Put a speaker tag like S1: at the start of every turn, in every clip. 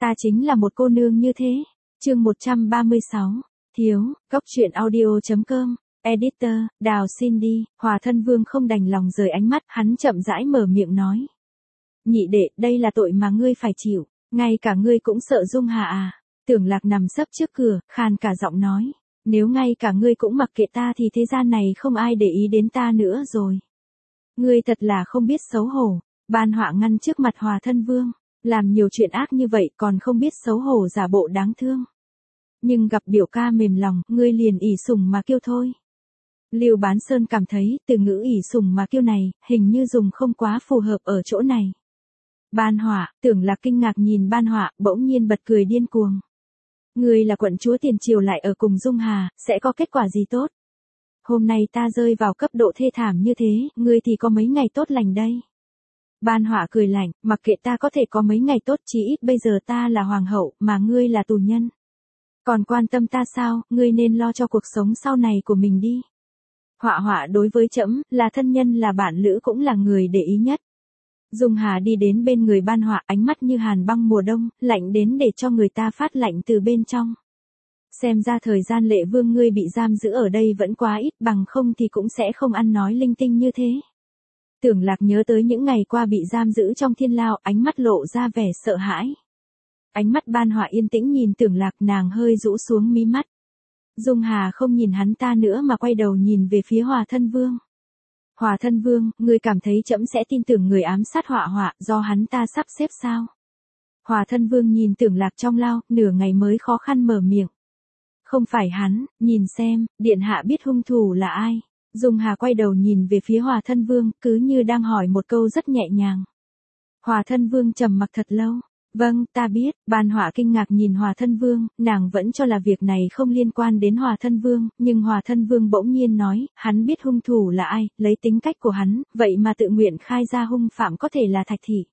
S1: Ta chính là một cô nương như thế. Chương 136. Thiếu, góc truyện audio.com. Editor, Đào Cindy. Hòa Thân Vương không đành lòng rời ánh mắt, hắn chậm rãi mở miệng nói. Nhị đệ, đây là tội mà ngươi phải chịu, ngay cả ngươi cũng sợ Dung Hà à? Tưởng Lạc nằm sấp trước cửa, khan cả giọng nói. Nếu ngay cả ngươi cũng mặc kệ ta thì thế gian này không ai để ý đến ta nữa rồi. Ngươi thật là không biết xấu hổ. Ban Họa ngăn trước mặt Hòa Thân Vương. Làm nhiều chuyện ác như vậy còn không biết xấu hổ giả bộ đáng thương. Nhưng gặp biểu ca mềm lòng, ngươi liền ỷ sủng mà kêu thôi. Lưu Bán Sơn cảm thấy từ ngữ ỷ sủng mà kêu này, hình như dùng không quá phù hợp ở chỗ này. Ban Họa, Tưởng Lạc kinh ngạc nhìn Ban Họa, bỗng nhiên bật cười điên cuồng. Ngươi là quận chúa tiền triều lại ở cùng Dung Hà, sẽ có kết quả gì tốt? Hôm nay ta rơi vào cấp độ thê thảm như thế, ngươi thì có mấy ngày tốt lành đây? Ban Họa cười lạnh, mặc kệ ta có thể có mấy ngày tốt, chí ít bây giờ ta là hoàng hậu, mà ngươi là tù nhân. Còn quan tâm ta sao, ngươi nên lo cho cuộc sống sau này của mình đi. Họa đối với trẫm, là thân nhân là bạn lữ cũng là người để ý nhất. Dung Hà đi đến bên người Ban Họa, ánh mắt như hàn băng mùa đông, lạnh đến để cho người ta phát lạnh từ bên trong. Xem ra thời gian Lệ Vương ngươi bị giam giữ ở đây vẫn quá ít, bằng không thì cũng sẽ không ăn nói linh tinh như thế. Tưởng Lạc nhớ tới những ngày qua bị giam giữ trong thiên lao, ánh mắt lộ ra vẻ sợ hãi. Ánh mắt Ban Họa yên tĩnh nhìn Tưởng Lạc, nàng hơi rũ xuống mí mắt. Dung Hà không nhìn hắn ta nữa mà quay đầu nhìn về phía Hòa Thân Vương. Hòa Thân Vương, ngươi cảm thấy trẫm sẽ tin tưởng người ám sát Họa do hắn ta sắp xếp sao? Hòa Thân Vương nhìn Tưởng Lạc trong lao, nửa ngày mới khó khăn mở miệng. Không phải hắn, nhìn xem, điện hạ biết hung thủ là ai. Dung Hà quay đầu nhìn về phía Hòa Thân Vương, cứ như đang hỏi một câu rất nhẹ nhàng. Hòa Thân Vương trầm mặc thật lâu. Vâng, ta biết. Ban Họa kinh ngạc nhìn Hòa Thân Vương, nàng vẫn cho là việc này không liên quan đến Hòa Thân Vương, nhưng Hòa Thân Vương bỗng nhiên nói, hắn biết hung thủ là ai, lấy tính cách của hắn, vậy mà tự nguyện khai ra hung phạm có thể là Thạch Thị.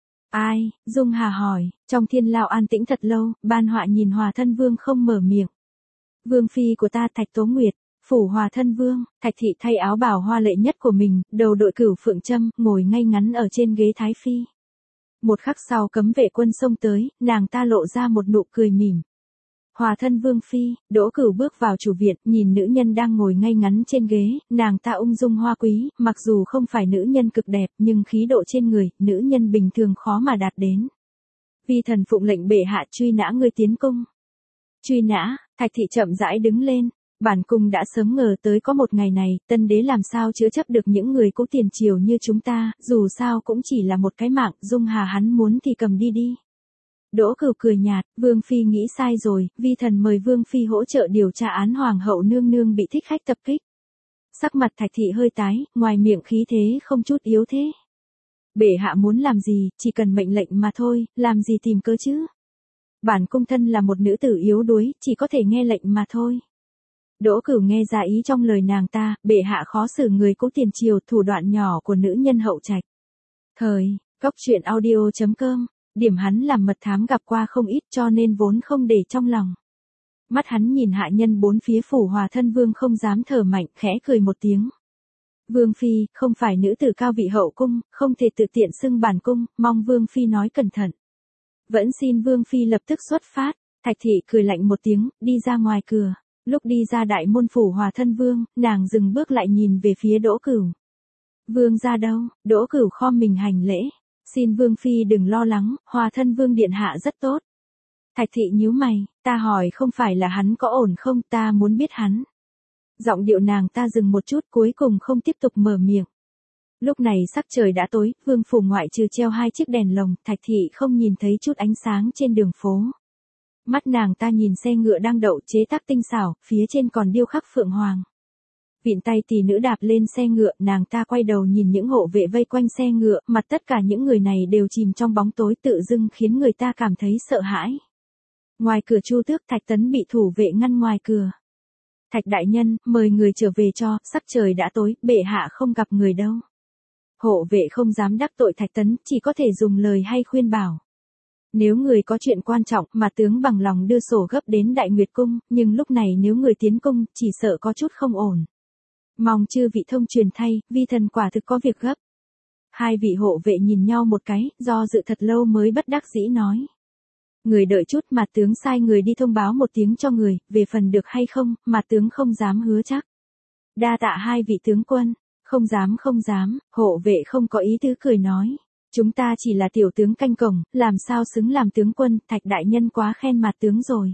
S1: Ai? Dung Hà hỏi. Trong thiên lao an tĩnh thật lâu, Ban Họa nhìn Hòa Thân Vương không mở miệng. Vương phi của ta Thạch Tố Nguyệt. Phủ Hòa Thân Vương. Thạch Thị thay áo bào hoa lệ nhất của mình, đầu đội cửu phượng châm, ngồi ngay ngắn ở trên ghế thái phi. Một khắc sau cấm vệ quân xông tới, nàng ta lộ ra một nụ cười mỉm. Hòa Thân Vương phi. Đỗ Cửu bước vào chủ viện, nhìn nữ nhân đang ngồi ngay ngắn trên ghế, nàng ta ung dung hoa quý, mặc dù không phải nữ nhân cực đẹp, nhưng khí độ trên người, nữ nhân bình thường khó mà đạt đến. Vi thần phụng lệnh bệ hạ truy nã ngươi tiến cung. Truy nã? Thạch Thị chậm rãi đứng lên. Bản cung đã sớm ngờ tới có một ngày này, tân đế làm sao chữa chấp được những người cố tiền triều như chúng ta, dù sao cũng chỉ là một cái mạng, Dung Hà hắn muốn thì cầm đi đi. Đỗ Cửu cười nhạt, Vương phi nghĩ sai rồi, vi thần mời Vương phi hỗ trợ điều tra án hoàng hậu nương nương bị thích khách tập kích. Sắc mặt Thạch Thị hơi tái, ngoài miệng khí thế không chút yếu thế. Bệ hạ muốn làm gì, chỉ cần mệnh lệnh mà thôi, làm gì tìm cớ chứ. Bản cung thân là một nữ tử yếu đuối, chỉ có thể nghe lệnh mà thôi. Đỗ Cửu nghe ra ý trong lời nàng ta, bệ hạ khó xử người cố tiền triều, thủ đoạn nhỏ của nữ nhân hậu trạch. Góc truyện audio.com. Điểm hắn làm mật thám gặp qua không ít cho nên vốn không để trong lòng. Mắt hắn nhìn hạ nhân bốn phía phủ Hòa Thân Vương không dám thở mạnh, khẽ cười một tiếng. Vương phi, không phải nữ tử cao vị hậu cung, không thể tự tiện xưng bản cung, mong Vương phi nói cẩn thận. Vẫn xin Vương phi lập tức xuất phát. Thạch Thị cười lạnh một tiếng, đi ra ngoài cửa. Lúc đi ra đại môn phủ Hòa Thân Vương, nàng dừng bước lại nhìn về phía Đỗ Cửu. Vương ra đâu? Đỗ Cửu khom mình hành lễ. Xin Vương phi đừng lo lắng, Hòa Thân Vương điện hạ rất tốt. Thạch Thị nhíu mày, ta hỏi không phải là hắn có ổn không, ta muốn biết hắn. Giọng điệu nàng ta dừng một chút, cuối cùng không tiếp tục mở miệng. Lúc này sắc trời đã tối, vương phủ ngoại trừ treo 2 chiếc đèn lồng, Thạch Thị không nhìn thấy chút ánh sáng trên đường phố. Mắt nàng ta nhìn xe ngựa đang đậu chế tác tinh xảo, phía trên còn điêu khắc phượng hoàng. Vịn tay tỷ nữ đạp lên xe ngựa, nàng ta quay đầu nhìn những hộ vệ vây quanh xe ngựa, mặt tất cả những người này đều chìm trong bóng tối, tự dưng khiến người ta cảm thấy sợ hãi. Ngoài cửa Chu Tước, Thạch Tấn bị thủ vệ ngăn ngoài cửa. Thạch đại nhân, mời người trở về cho, sắc trời đã tối, bệ hạ không gặp người đâu. Hộ vệ không dám đắc tội Thạch Tấn, chỉ có thể dùng lời hay khuyên bảo. Nếu người có chuyện quan trọng mà tướng bằng lòng đưa sổ gấp đến Đại Nguyệt Cung, nhưng lúc này nếu người tiến cung, chỉ sợ có chút không ổn. Mong chư vị thông truyền thay, vi thần quả thực có việc gấp. Hai vị hộ vệ nhìn nhau một cái, do dự thật lâu mới bất đắc dĩ nói. Người đợi chút, Mạt tướng sai người đi thông báo một tiếng cho người, về phần được hay không, Mạt tướng không dám hứa chắc. Đa tạ hai vị tướng quân, không dám, hộ vệ không có ý tứ cười nói. Chúng ta chỉ là tiểu tướng canh cổng, làm sao xứng làm tướng quân, Thạch đại nhân quá khen Mạt tướng rồi.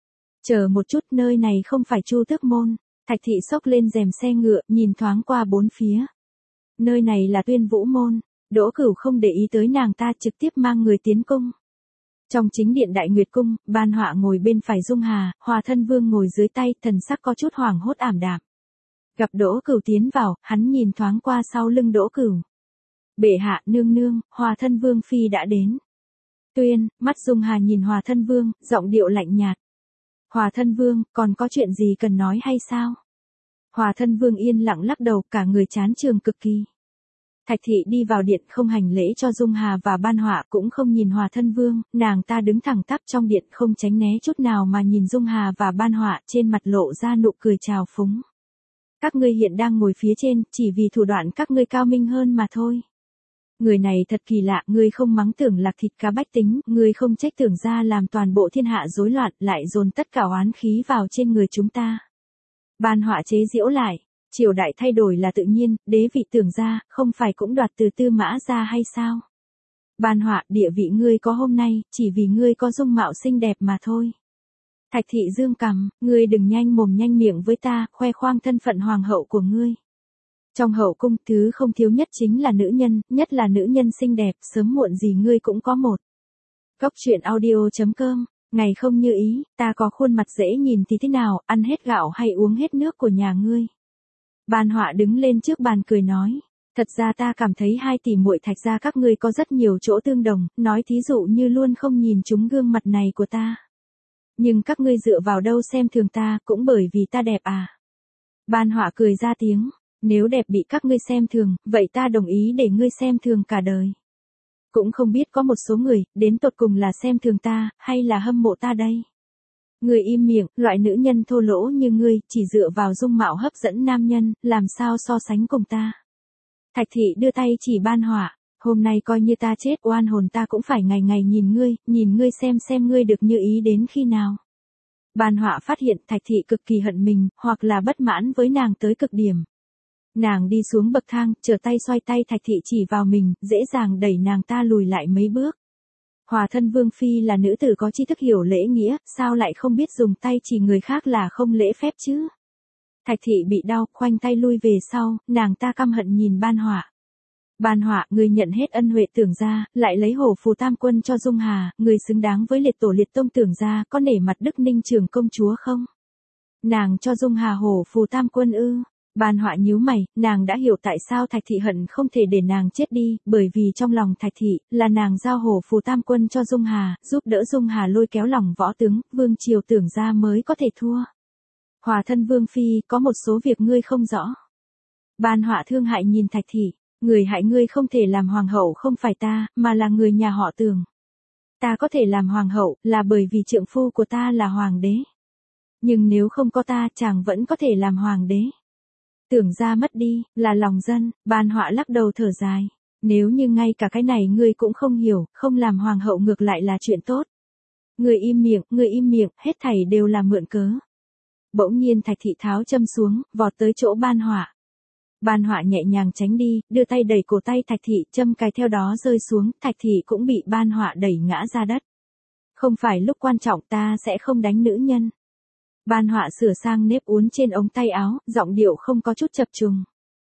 S1: Chờ một chút, nơi này không phải Chu Tước môn. Thạch thị xốc lên rèm xe ngựa, nhìn thoáng qua bốn phía. Nơi này là Tuyên Vũ môn. Đỗ Cửu không để ý tới nàng ta, trực tiếp mang người tiến cung. Trong chính điện Đại Nguyệt cung, Ban Họa ngồi bên phải Dung Hà, Hòa Thân Vương ngồi dưới tay, thần sắc có chút hoảng hốt ảm đạm. Gặp Đỗ Cửu tiến vào, hắn nhìn thoáng qua sau lưng Đỗ Cửu. Bệ hạ, nương nương, Hòa Thân Vương phi đã đến. Tuyên, mắt Dung Hà nhìn Hòa Thân Vương, giọng điệu lạnh nhạt. Hòa Thân Vương, còn có chuyện gì cần nói hay sao? Hòa Thân Vương yên lặng lắc đầu, cả người chán trường cực kỳ. Thạch thị đi vào điện, không hành lễ cho Dung Hà và Ban Họa, cũng không nhìn Hòa Thân Vương, nàng ta đứng thẳng tắp trong điện, không tránh né chút nào mà nhìn Dung Hà và Ban Họa, trên mặt lộ ra nụ cười trào phúng. Các ngươi hiện đang ngồi phía trên, chỉ vì thủ đoạn các ngươi cao minh hơn mà thôi. Người này thật kỳ lạ, ngươi không mắng Tưởng Lạc thịt cá bách tính, ngươi không trách Tưởng gia làm toàn bộ thiên hạ rối loạn, lại dồn tất cả oán khí vào trên người chúng ta. Ban Họa chế giễu lại, triều đại thay đổi là tự nhiên, đế vị Tưởng gia, không phải cũng đoạt từ Tư Mã gia hay sao? Ban Họa, địa vị ngươi có hôm nay, chỉ vì ngươi có dung mạo xinh đẹp mà thôi. Thạch thị dương cằm, ngươi đừng nhanh mồm nhanh miệng với ta, khoe khoang thân phận hoàng hậu của ngươi. Trong hậu cung, thứ không thiếu nhất chính là nữ nhân, nhất là nữ nhân xinh đẹp, sớm muộn gì ngươi cũng có một. Cốc truyện audio.com, ngày không như ý, ta có khuôn mặt dễ nhìn thì thế nào, ăn hết gạo hay uống hết nước của nhà ngươi. Ban Họa đứng lên trước bàn cười nói, thật ra ta cảm thấy hai tỷ muội Thạch gia các ngươi có rất nhiều chỗ tương đồng, nói thí dụ như luôn không nhìn trúng gương mặt này của ta. Nhưng các ngươi dựa vào đâu xem thường ta, cũng bởi vì ta đẹp à. Ban Họa cười ra tiếng, nếu đẹp bị các ngươi xem thường, vậy ta đồng ý để ngươi xem thường cả đời. Cũng không biết có một số người, đến tột cùng là xem thường ta, hay là hâm mộ ta đây. Ngươi im miệng, loại nữ nhân thô lỗ như ngươi, chỉ dựa vào dung mạo hấp dẫn nam nhân, làm sao so sánh cùng ta. Thạch thị đưa tay chỉ Ban Họa, hôm nay coi như ta chết, oan hồn ta cũng phải ngày ngày nhìn ngươi xem ngươi được như ý đến khi nào. Ban Họa phát hiện Thạch thị cực kỳ hận mình, hoặc là bất mãn với nàng tới cực điểm. Nàng đi xuống bậc thang, trở tay xoay tay Thạch thị chỉ vào mình, dễ dàng đẩy nàng ta lùi lại mấy bước. Hòa Thân Vương phi là nữ tử có tri thức hiểu lễ nghĩa, sao lại không biết dùng tay chỉ người khác là không lễ phép chứ? Thạch thị bị đau, khoanh tay lui về sau, nàng ta căm hận nhìn Ban Họa. Ban Họa, người nhận hết ân huệ Tưởng gia, lại lấy hổ phù tam quân cho Dung Hà, người xứng đáng với liệt tổ liệt tông Tưởng gia, có nể mặt Đức Ninh Trường công chúa không? Nàng cho Dung Hà hổ phù tam quân ư? Ban Họa nhíu mày, nàng đã hiểu tại sao Thạch thị hận không thể để nàng chết đi, bởi vì trong lòng Thạch thị, là nàng giao hổ phù tam quân cho Dung Hà, giúp đỡ Dung Hà lôi kéo lòng võ tướng, vương triều Tưởng gia mới có thể thua. Hòa Thân Vương phi, có một số việc ngươi không rõ. Ban Họa thương hại nhìn Thạch thị, người hại ngươi không thể làm hoàng hậu không phải ta, mà là người nhà họ Tưởng. Ta có thể làm hoàng hậu, là bởi vì trượng phu của ta là hoàng đế. Nhưng nếu không có ta, chàng vẫn có thể làm hoàng đế. Tưởng gia mất đi, là lòng dân. Ban Họa lắc đầu thở dài. Nếu như ngay cả cái này ngươi cũng không hiểu, không làm hoàng hậu ngược lại là chuyện tốt. Ngươi im miệng, hết thảy đều là mượn cớ. Bỗng nhiên Thạch thị tháo châm xuống, vọt tới chỗ Ban Họa. Ban Họa nhẹ nhàng tránh đi, đưa tay đẩy cổ tay Thạch thị, châm cài theo đó rơi xuống, Thạch thị cũng bị Ban Họa đẩy ngã ra đất. Không phải lúc quan trọng, ta sẽ không đánh nữ nhân. Ban Họa sửa sang nếp uốn trên ống tay áo, giọng điệu không có chút chập trùng.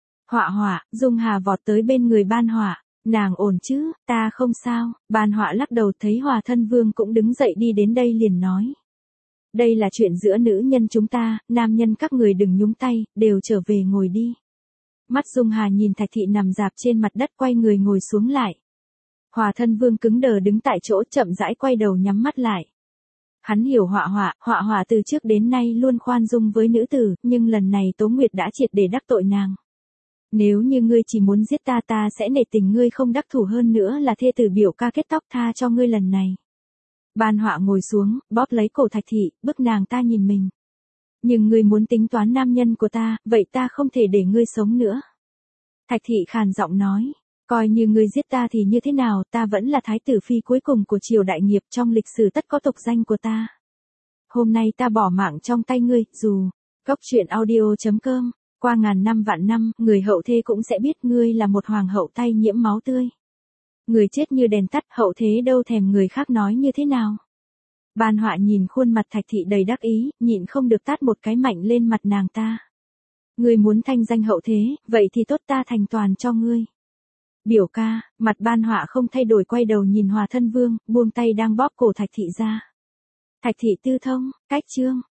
S1: Họa, Dung Hà vọt tới bên người Ban Họa, nàng ổn chứ, ta không sao. Ban Họa lắc đầu, thấy Hòa Thân Vương cũng đứng dậy đi đến đây liền nói. Đây là chuyện giữa nữ nhân chúng ta, nam nhân các người đừng nhúng tay, đều trở về ngồi đi. Mắt Dung Hà nhìn Thạch thị nằm rạp trên mặt đất, quay người ngồi xuống lại. Hòa Thân Vương cứng đờ đứng tại chỗ, chậm rãi quay đầu nhắm mắt lại. Hắn hiểu Họa từ trước đến nay luôn khoan dung với nữ tử, nhưng lần này Tố Nguyệt đã triệt để đắc tội nàng. Nếu như ngươi chỉ muốn giết ta, ta sẽ nể tình ngươi không đắc thủ, hơn nữa là thê tử biểu ca kết tóc tha cho ngươi lần này. Ban Họa ngồi xuống, bóp lấy cổ Thạch thị, bức nàng ta nhìn mình. Nhưng ngươi muốn tính toán nam nhân của ta, vậy ta không thể để ngươi sống nữa. Thạch thị khàn giọng nói, Coi như ngươi giết ta thì như thế nào, ta vẫn là thái tử phi cuối cùng của triều đại nghiệp, trong lịch sử tất có tục danh của ta. Hôm nay ta bỏ mạng trong tay ngươi, dù. Cốc truyện audio.com, qua ngàn năm vạn năm, người hậu thế cũng sẽ biết ngươi là một hoàng hậu tay nhiễm máu tươi. Người chết như đèn tắt, hậu thế đâu thèm người khác nói như thế nào. Ban Họa nhìn khuôn mặt Thạch Thị đầy đắc ý, nhịn không được tát một cái mạnh lên mặt nàng ta. Ngươi muốn thanh danh hậu thế, vậy thì tốt, ta thành toàn cho ngươi. Biểu ca, mặt Ban Họa không thay đổi, quay đầu nhìn Hòa Thân Vương, buông tay đang bóp cổ Thạch Thị ra. Thạch Thị tư thông, cách chương.